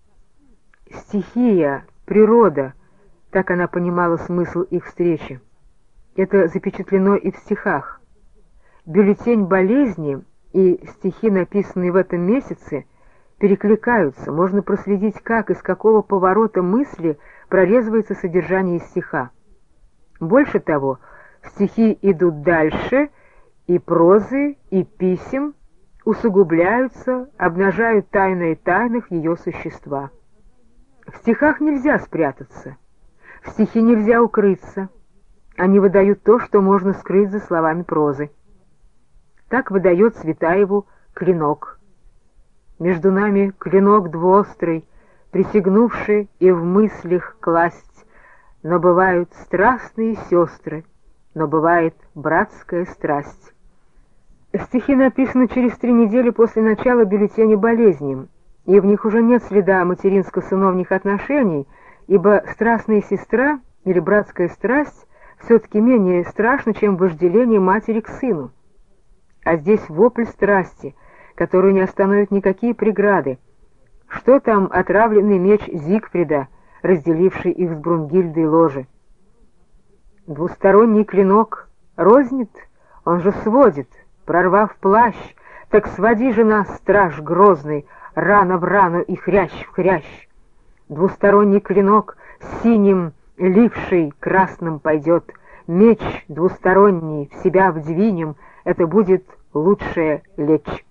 Стихия, природа, так она понимала смысл их встречи. Это запечатлено и в стихах. Бюллетень болезни и стихи, написанные в этом месяце, перекликаются, можно проследить, как, из какого поворота мысли прорезывается содержание стиха. Больше того, стихи идут дальше, и прозы, и писем усугубляются, обнажают тайное тайных ее существа. В стихах нельзя спрятаться, в стихи нельзя укрыться, они выдают то, что можно скрыть за словами прозы. Так выдает Цветаеву клинок. Между нами клинок двуострый, присягнувший и в мыслях класть, но бывают страстные сестры, но бывает братская страсть. Стихи написаны через три недели после начала бюллетеня болезни, и в них уже нет следа материнско-сыновних отношений, ибо страстная сестра или братская страсть все-таки менее страшна, чем вожделение матери к сыну. А здесь вопль страсти, которую не остановят никакие преграды. Что там отравленный меч Зигфрида, разделивший их с Брунгильдой ложи? Двусторонний клинок рознит, он же сводит, прорвав плащ, так своди же нас, страж грозный, рана в рану и хрящ в хрящ. Двусторонний клинок синим, ливший красным пойдет, меч двусторонний в себя вдвинем, это будет лучшее лечь.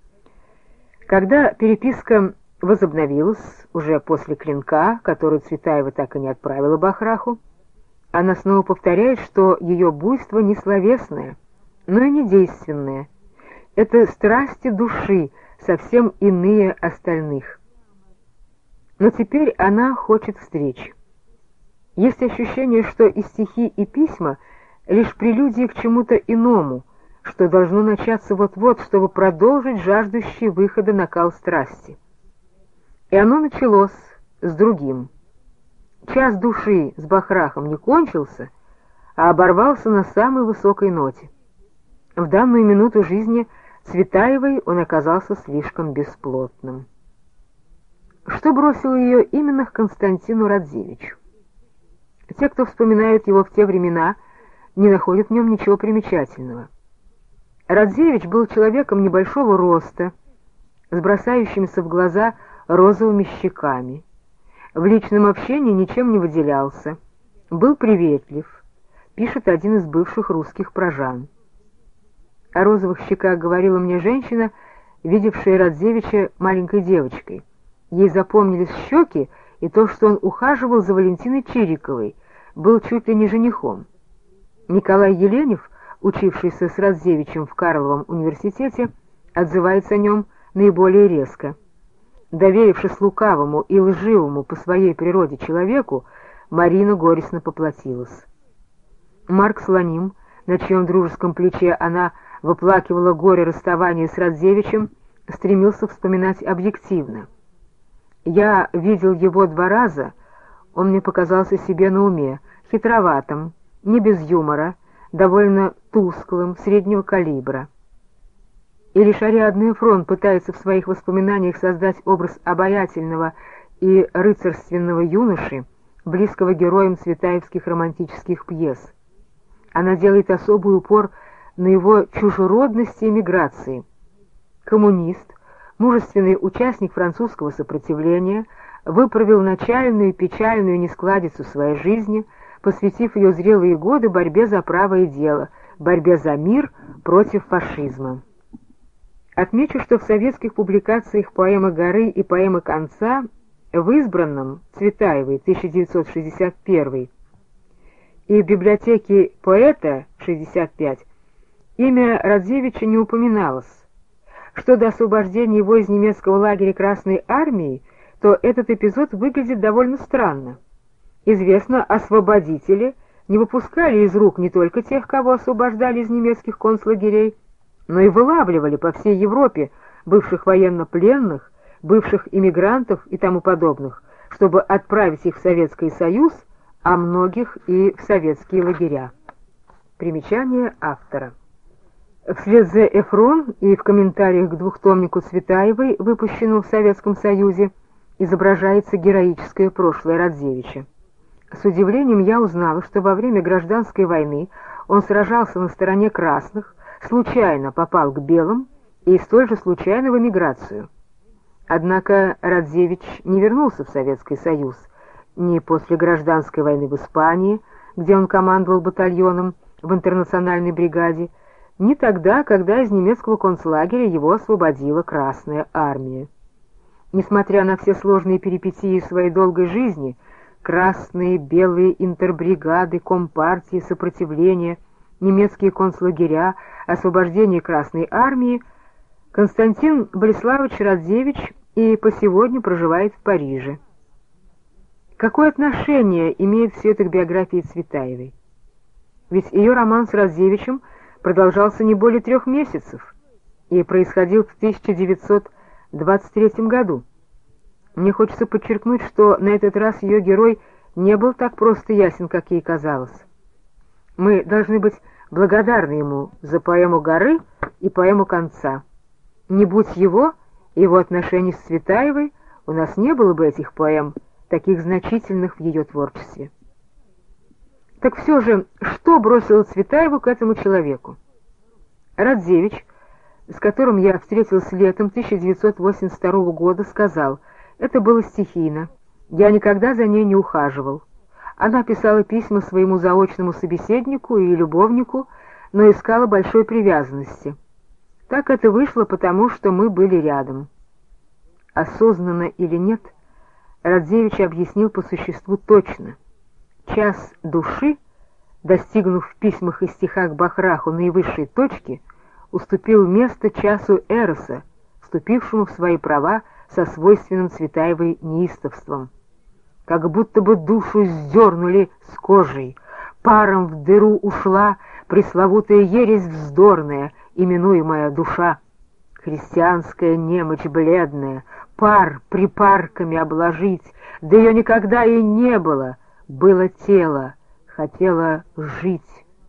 Когда переписка возобновилась, уже после клинка, который Цветаева так и не отправила Бахраху, она снова повторяет, что ее буйство не словесное, но и не действенное. Это страсти души, совсем иные остальных. Но теперь она хочет встречи. Есть ощущение, что и стихи, и письма — лишь прелюдия к чему-то иному, что должно начаться вот-вот, чтобы продолжить жаждущий выхода накал страсти. И оно началось с другим. час души с Бахрахом не кончился, а оборвался на самой высокой ноте. В данную минуту жизни Цветаевой он оказался слишком бесплотным. Что бросило ее именно к Константину Радзевичу? Те, кто вспоминают его в те времена, не находят в нем ничего примечательного. Радзевич был человеком небольшого роста, с бросающимися в глаза розовыми щеками. В личном общении ничем не выделялся, был приветлив, пишет один из бывших русских прожан. О розовых щеках говорила мне женщина, видевшая Радзевича маленькой девочкой. Ей запомнились щеки и то, что он ухаживал за Валентиной Чириковой, был чуть ли не женихом. Николай Еленев, учившийся с Радзевичем в Карловом университете, отзывается о нем наиболее резко. Доверившись лукавому и лживому по своей природе человеку, Марина горестно поплатилась. Марк Слоним, на чьем дружеском плече она выплакивала горе расставания с Радзевичем, стремился вспоминать объективно. «Я видел его два раза, он мне показался себе на уме, хитроватым, не без юмора, довольно тусклым, среднего калибра». И лишь Ариадна Эфрон пытается в своих воспоминаниях создать образ обаятельного и рыцарственного юноши, близкого героям цветаевских романтических пьес. Она делает особый упор на его чужеродности и миграции. Коммунист, мужественный участник французского сопротивления, выправил начальную и печальную нескладицу своей жизни, посвятив ее зрелые годы борьбе за правое дело, борьбе за мир против фашизма. Отмечу, что в советских публикациях поэмы «Горы» и поэмы «Конца» в избранном Цветаевой тысяча девятьсот шестьдесят первый и в библиотеке поэта шестьдесят пять имя Радзевича не упоминалось. Что до освобождения его из немецкого лагеря Красной Армии, то этот эпизод выглядит довольно странно. Известно, освободители не выпускали из рук не только тех, кого освобождали из немецких концлагерей, но и вылавливали по всей Европе бывших военнопленных, бывших иммигрантов и тому подобных, чтобы отправить их в Советский Союз, а многих и в советские лагеря. Примечание автора. Вслед за Эфрон и в комментариях к двухтомнику Цветаевой, выпущенному в Советском Союзе, изображается героическое прошлое Радзевича. С удивлением я узнала, что во время гражданской войны он сражался на стороне красных, случайно попал к белым и столь же случайно в эмиграцию. Однако Радзевич не вернулся в Советский Союз ни после гражданской войны в Испании, где он командовал батальоном в интернациональной бригаде, ни тогда, когда из немецкого концлагеря его освободила Красная Армия. Несмотря на все сложные перипетии своей долгой жизни, красные, белые интербригады, компартии, сопротивление, немецкие концлагеря, освобождение Красной Армии, Константин Болеславович Радзевич и по сегодня проживает в Париже. Какое отношение имеет все это к биографии Цветаевой? Ведь ее роман с Радзевичем продолжался не более трех месяцев и происходил в тысяча девятьсот двадцать третьем году. Мне хочется подчеркнуть, что на этот раз ее герой не был так просто ясен, как ей казалось. Мы должны быть благодарны ему за поэму «Горы» и поэму «Конца». Не будь его, его отношений с Цветаевой, у нас не было бы этих поэм, таких значительных в ее творчестве. Так все же, что бросило Цветаеву к этому человеку? Радзевич, с которым я встретился летом тысяча девятьсот восемьдесят второго года, сказал: «Это было стихийно, я никогда за ней не ухаживал». Она писала письма своему заочному собеседнику и любовнику, но искала большой привязанности. Так это вышло потому, что мы были рядом. Осознанно или нет, Радзевич объяснил по существу точно. Час души, достигнув в письмах и стихах Бахраху наивысшей точки, уступил место часу Эроса, вступившему в свои права со свойственным Цветаевой неистовством. Как будто бы душу сдернули с кожей, паром в дыру ушла пресловутая ересь вздорная, именуемая душа. Христианская немочь бледная, пар припарками обложить, да ее никогда и не было, было тело, хотело жить.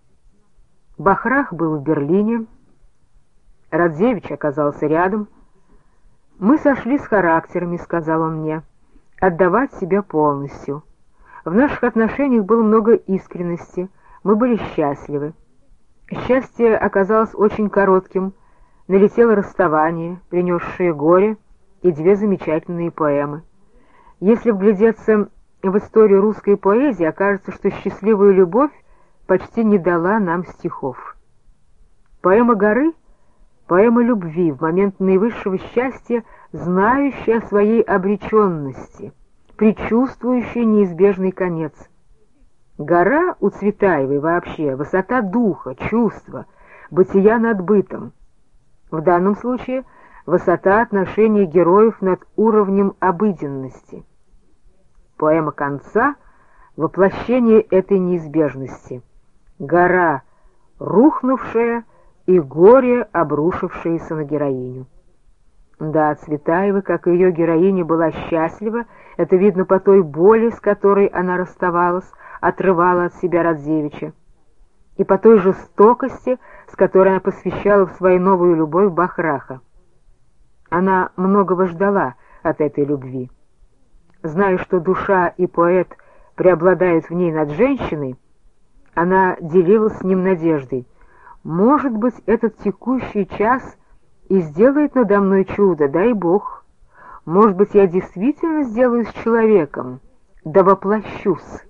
Бахрах был в Берлине, Радзевич оказался рядом. «Мы сошли с характерами», — сказал он мне, — «отдавать себя полностью. В наших отношениях было много искренности, мы были счастливы. Счастье оказалось очень коротким, налетело расставание, принесшее горе и две замечательные поэмы. Если вглядеться в историю русской поэзии, окажется, что счастливая любовь почти не дала нам стихов. Поэма «Горы» — поэма любви, в момент наивысшего счастья, знающая о своей обреченности, предчувствующая неизбежный конец. Гора у Цветаевой вообще высота духа, чувства, бытия над бытом. В данном случае высота отношений героев над уровнем обыденности. Поэма «Конца» — воплощение этой неизбежности. Гора, рухнувшая, и горе, обрушившееся на героиню. Да, Цветаева, как и ее героиня, была счастлива, это видно по той боли, с которой она расставалась, отрывала от себя Радзевича, и по той жестокости, с которой она посвящала в свою новую любовь Бахраха. Она многого ждала от этой любви. Зная, что душа и поэт преобладают в ней над женщиной, она делилась с ним надеждой. Может быть, этот текущий час и сделает надо мной чудо, дай Бог. Может быть, я действительно сделаюсь человеком, да воплощусь.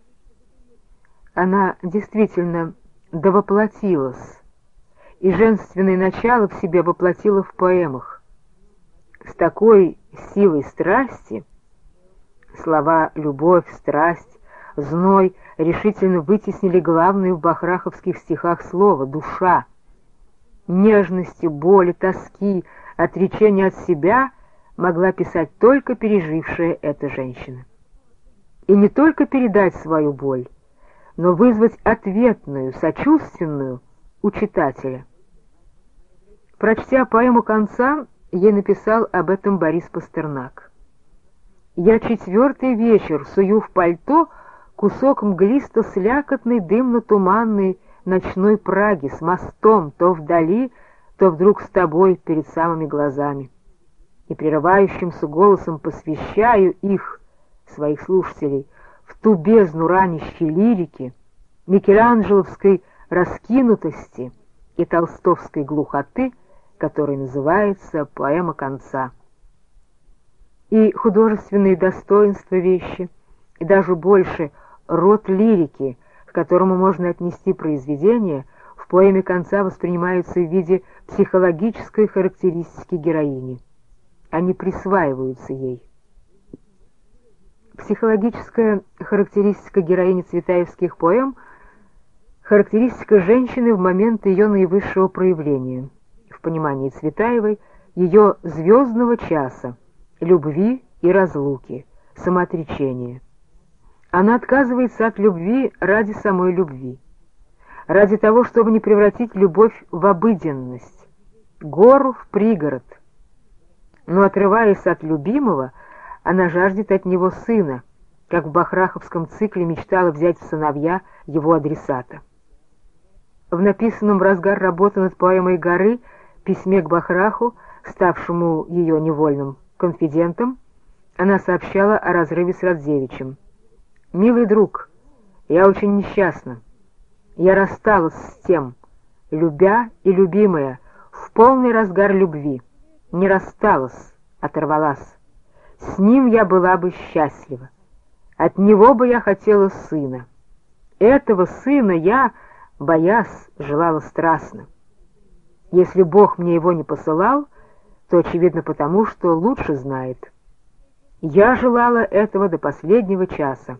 Она действительно довоплотилась, и женственное начало в себе воплотила в поэмах. С такой силой страсти слова «любовь», «страсть», «зной» решительно вытеснили главное в бахраховских стихах слово «душа». Нежности, боли, тоски, отречения от себя могла писать только пережившая эта женщина. И не только передать свою боль, но вызвать ответную, сочувственную у читателя. Прочтя поэму «Конца», ей написал об этом Борис Пастернак. «Я четвертый вечер сую в пальто кусок мглисто-слякотной дымно-туманной ночной Праги с мостом то вдали, то вдруг с тобой перед самыми глазами. И прерывающимся голосом посвящаю их, своих слушателей, в ту бездну ранящей лирики, микеланджеловской раскинутости и толстовской глухоты, которая называется поэма «Конца». И художественные достоинства вещи, и даже больше род лирики, к которому можно отнести произведение, в поэме «Конца» воспринимаются в виде психологической характеристики героини. Они присваиваются ей. Психологическая характеристика героини цветаевских поэм — характеристика женщины в момент ее наивысшего проявления, в понимании Цветаевой, ее звездного часа, любви и разлуки, самоотречения. Она отказывается от любви ради самой любви, ради того, чтобы не превратить любовь в обыденность, гору в пригород. Но, отрываясь от любимого, она жаждет от него сына, как в бахраховском цикле мечтала взять в сыновья его адресата. В написанном в разгар работы над поэмой «Горы» письме к Бахраху, ставшему ее невольным конфидентом, она сообщала о разрыве с Радзевичем. «Милый друг, я очень несчастна. Я рассталась с тем, любя и любимая, в полный разгар любви. Не рассталась, оторвалась. С ним я была бы счастлива. От него бы я хотела сына. Этого сына я, боясь, желала страстно. Если Бог мне его не посылал, то, очевидно, потому, что лучше знает. Я желала этого до последнего часа».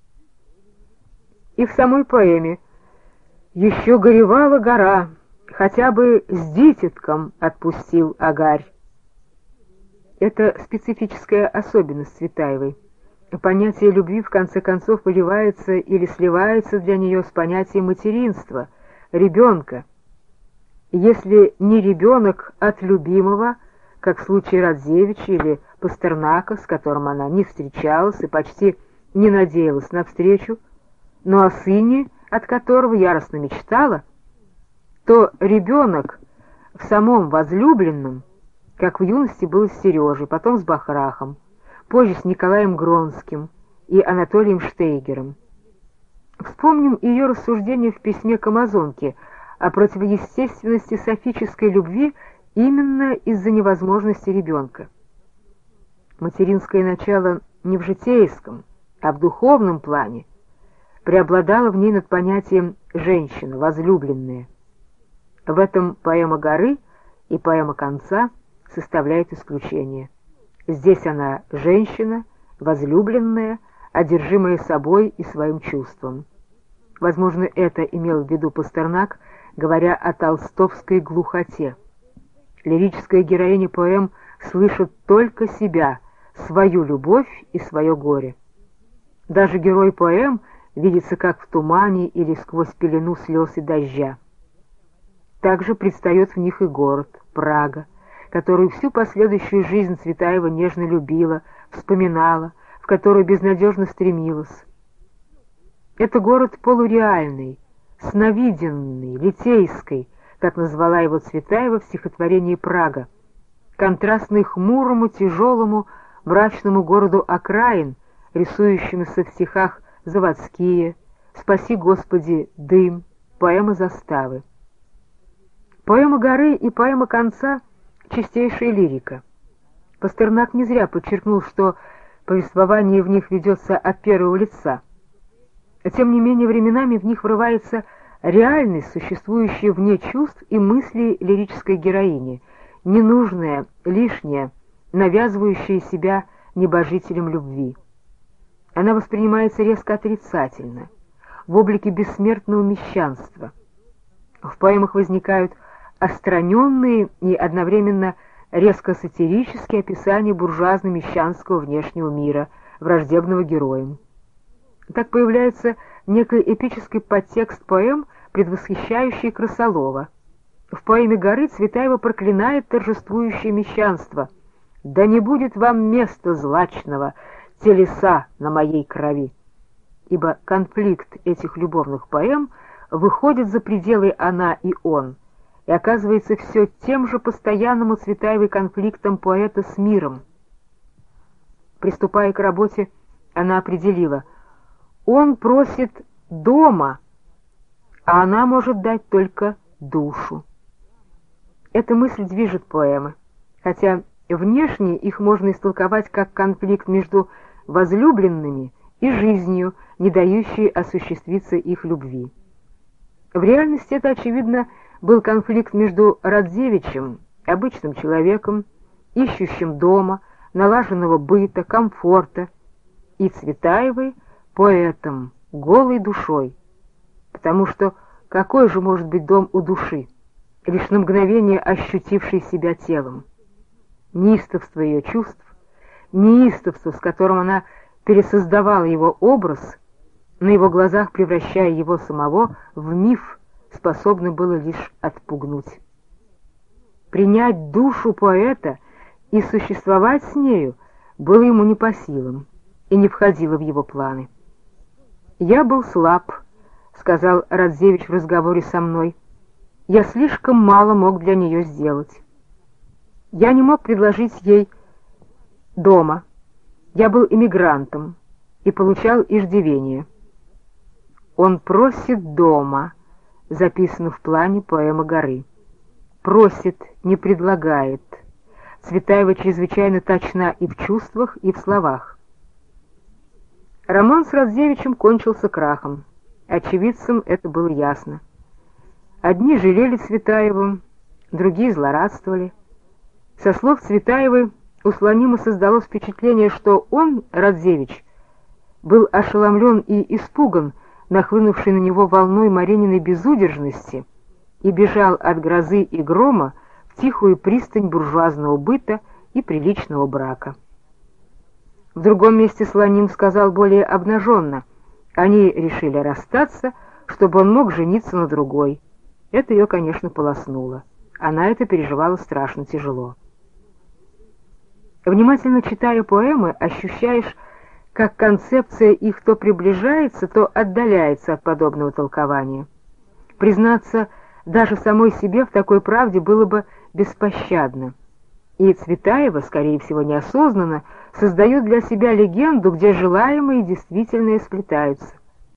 И в самой поэме «Еще горевала гора, хотя бы с дитятком отпустил агарь». Это специфическая особенность Цветаевой. Понятие любви в конце концов выливается или сливается для нее с понятием материнства, ребенка. Если не ребенок от любимого, как в случае Радзевича или Пастернака, с которым она не встречалась и почти не надеялась на встречу, но о сыне, от которого яростно мечтала, то ребенок в самом возлюбленном, как в юности был с Сережей, потом с Бахрахом, позже с Николаем Гронским и Анатолием Штейгером. Вспомним ее рассуждение в письме к Амазонке о противоестественности софической любви именно из-за невозможности ребенка. Материнское начало не в житейском, а в духовном плане преобладало в ней над понятием «женщина», «возлюбленная». В этом поэма «Горы» и поэма «Конца» составляют исключение. Здесь она женщина, возлюбленная, одержимая собой и своим чувством. Возможно, это имел в виду Пастернак, говоря о толстовской глухоте. Лирическая героиня поэм слышит только себя, свою любовь и свое горе. Даже герой поэм видится как в тумане или сквозь пелену слез и дождя. Также предстает в них и город, Прага, которую всю последующую жизнь Цветаева нежно любила, вспоминала, в которую безнадежно стремилась. Это город полуреальный, сновиденный, литейский, как назвала его Цветаева в стихотворении «Прага», контрастный хмурому, тяжелому, мрачному городу окраин, рисующимися в стихах «Заводские», «Спаси, Господи, дым», поэма «Заставы». Поэма «Горы» и поэма «Конца» — чистейшая лирика. Пастернак не зря подчеркнул, что повествование в них ведется от первого лица. Тем не менее, временами в них врывается реальность, существующая вне чувств и мыслей лирической героини, ненужная, лишняя, навязывающая себя небожителем любви. Она воспринимается резко отрицательно, в облике бессмертного мещанства. В поэмах возникают остраненные и одновременно резко сатирические описания буржуазно-мещанского внешнего мира, враждебного героям. Так появляется некий эпический подтекст поэм, предвосхищающий Красолова. В поэме «Горы» Цветаева проклинает торжествующее мещанство: «Да не будет вам места злачного, те леса на моей крови», ибо конфликт этих любовных поэм выходит за пределы «она» и «он» и оказывается все тем же постоянным у Цветаевой конфликтом поэта с миром. Приступая к работе, она определила: он просит дома, а она может дать только душу. Эта мысль движет поэмы, хотя внешне их можно истолковать как конфликт между возлюбленными и жизнью, не дающей осуществиться их любви. В реальности это, очевидно, был конфликт между Радзевичем, обычным человеком, ищущим дома, налаженного быта, комфорта, и Цветаевой, поэтом, голой душой, потому что какой же может быть дом у души, лишь на мгновение ощутившей себя телом? Неистовство ее чувств, неистовство, с которым она пересоздавала его образ, на его глазах превращая его самого в миф, способно было лишь отпугнуть. Принять душу поэта и существовать с нею было ему не по силам и не входило в его планы. «Я был слаб», — сказал Радзевич в разговоре со мной. «Я слишком мало мог для нее сделать. Я не мог предложить ей дома. Я был эмигрантом и получал иждивение». «Он просит дома», записано в плане поэмы «Горы». Просит, не предлагает. Цветаева чрезвычайно точна и в чувствах, и в словах. Роман с Радзевичем кончился крахом. Очевидцам это было ясно. Одни жалели Цветаеву, другие злорадствовали. Со слов Цветаевой у Слонима создалось впечатление, что он, Радзевич, был ошеломлен и испуган нахлынувшей на него волной Марининой безудержности и бежал от грозы и грома в тихую пристань буржуазного быта и приличного брака. В другом месте Слоним сказал более обнаженно: они решили расстаться, чтобы он мог жениться на другой. Это ее, конечно, полоснуло. Она это переживала страшно тяжело. Внимательно читая поэмы, ощущаешь, как концепция их то приближается, то отдаляется от подобного толкования. Признаться даже самой себе в такой правде было бы беспощадно. И Цветаева, скорее всего неосознанно, создает для себя легенду, где желаемое и действительное сплетаются.